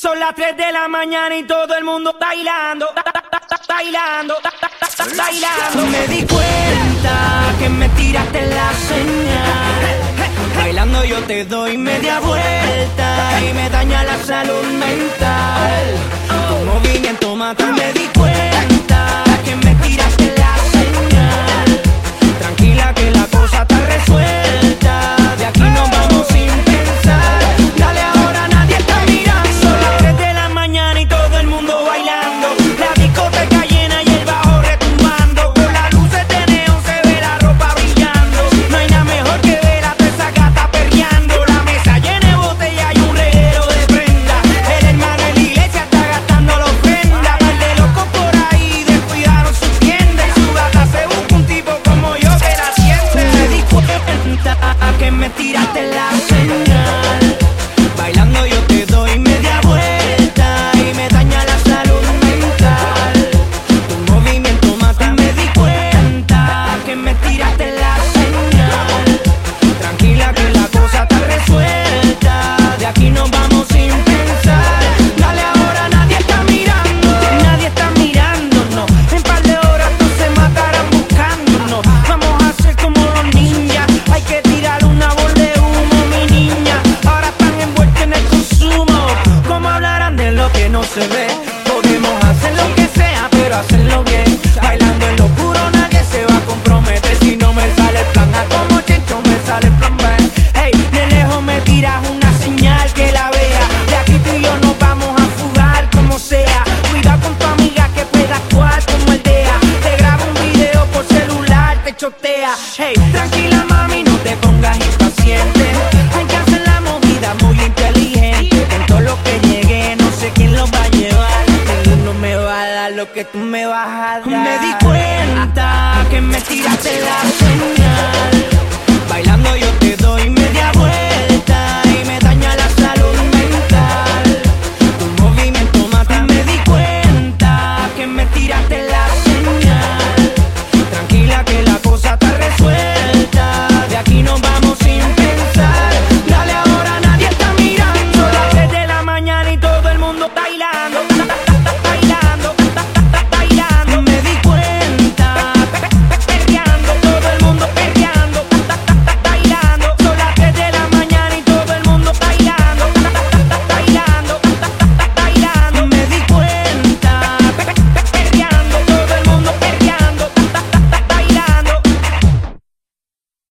Son las 3 de la mañana y todo el mundo bailando, bailando, bailando. Me di cuenta que me tiraste la señal. Bailando yo te doy media vuelta y me daña la salud mental. Tu movimiento mata. Me di cuenta que me tiraste la señal. Tranquila que la cosa está resuelta. De aquí nos vamos sin pensar. Dale ahora, nadie está mirando. Son las 3 de la mañana y todo el mundo bailando. La discoteca llena y el bajo retumbando. Con las luces de neón se ve la ropa brillando. No hay nada mejor que ver a toda esa gata perreando. La mesa llena de botella y un reguero de prenda. El hermano en la iglesia está gastando la ofrenda. Par de locos por ahí descuidaron su tienda. Y su gata se busca un tipo como yo que la siente. Me di cuenta que me tiraste la señal. Bailando yo te doy media vuelta y me daña la salud mental. Tu movimiento mata. Me di cuenta que me tiraste la señal. Tranquila que la cosa está resuelta. De aquí nos vamos sin pensar. Dale ahora, nadie está mirando. Nadie está mirándonos. En par de horas todos se matarán buscándonos. Vamos a ser como los ninjas. Hay que tirar una bola de humo, mi niña. Ahora están envueltos en el consumo. ¿Cómo hablarán de lo que no se ve? Podemos hacer lo que sea, pero hacerlo bien. Bailando en lo oscuro nadie se va a comprometer. Si no me sale el plan A como Chencho, me sale el plan B. Hey, de lejos me tiras una señal que la vea. De aquí tú y yo nos vamos a fugar como sea. Cuidado con tu amiga que pueda actuar como el DEA. Te graba un video por celular, te chotea. Hey, tranquila mami, no te pongas impaciente. Hay que hacer la movida muy inteligente. Con todo lo que llegue, no sé quién lo va a llevar. Ninguno me va a dar lo que tú me vas a dar.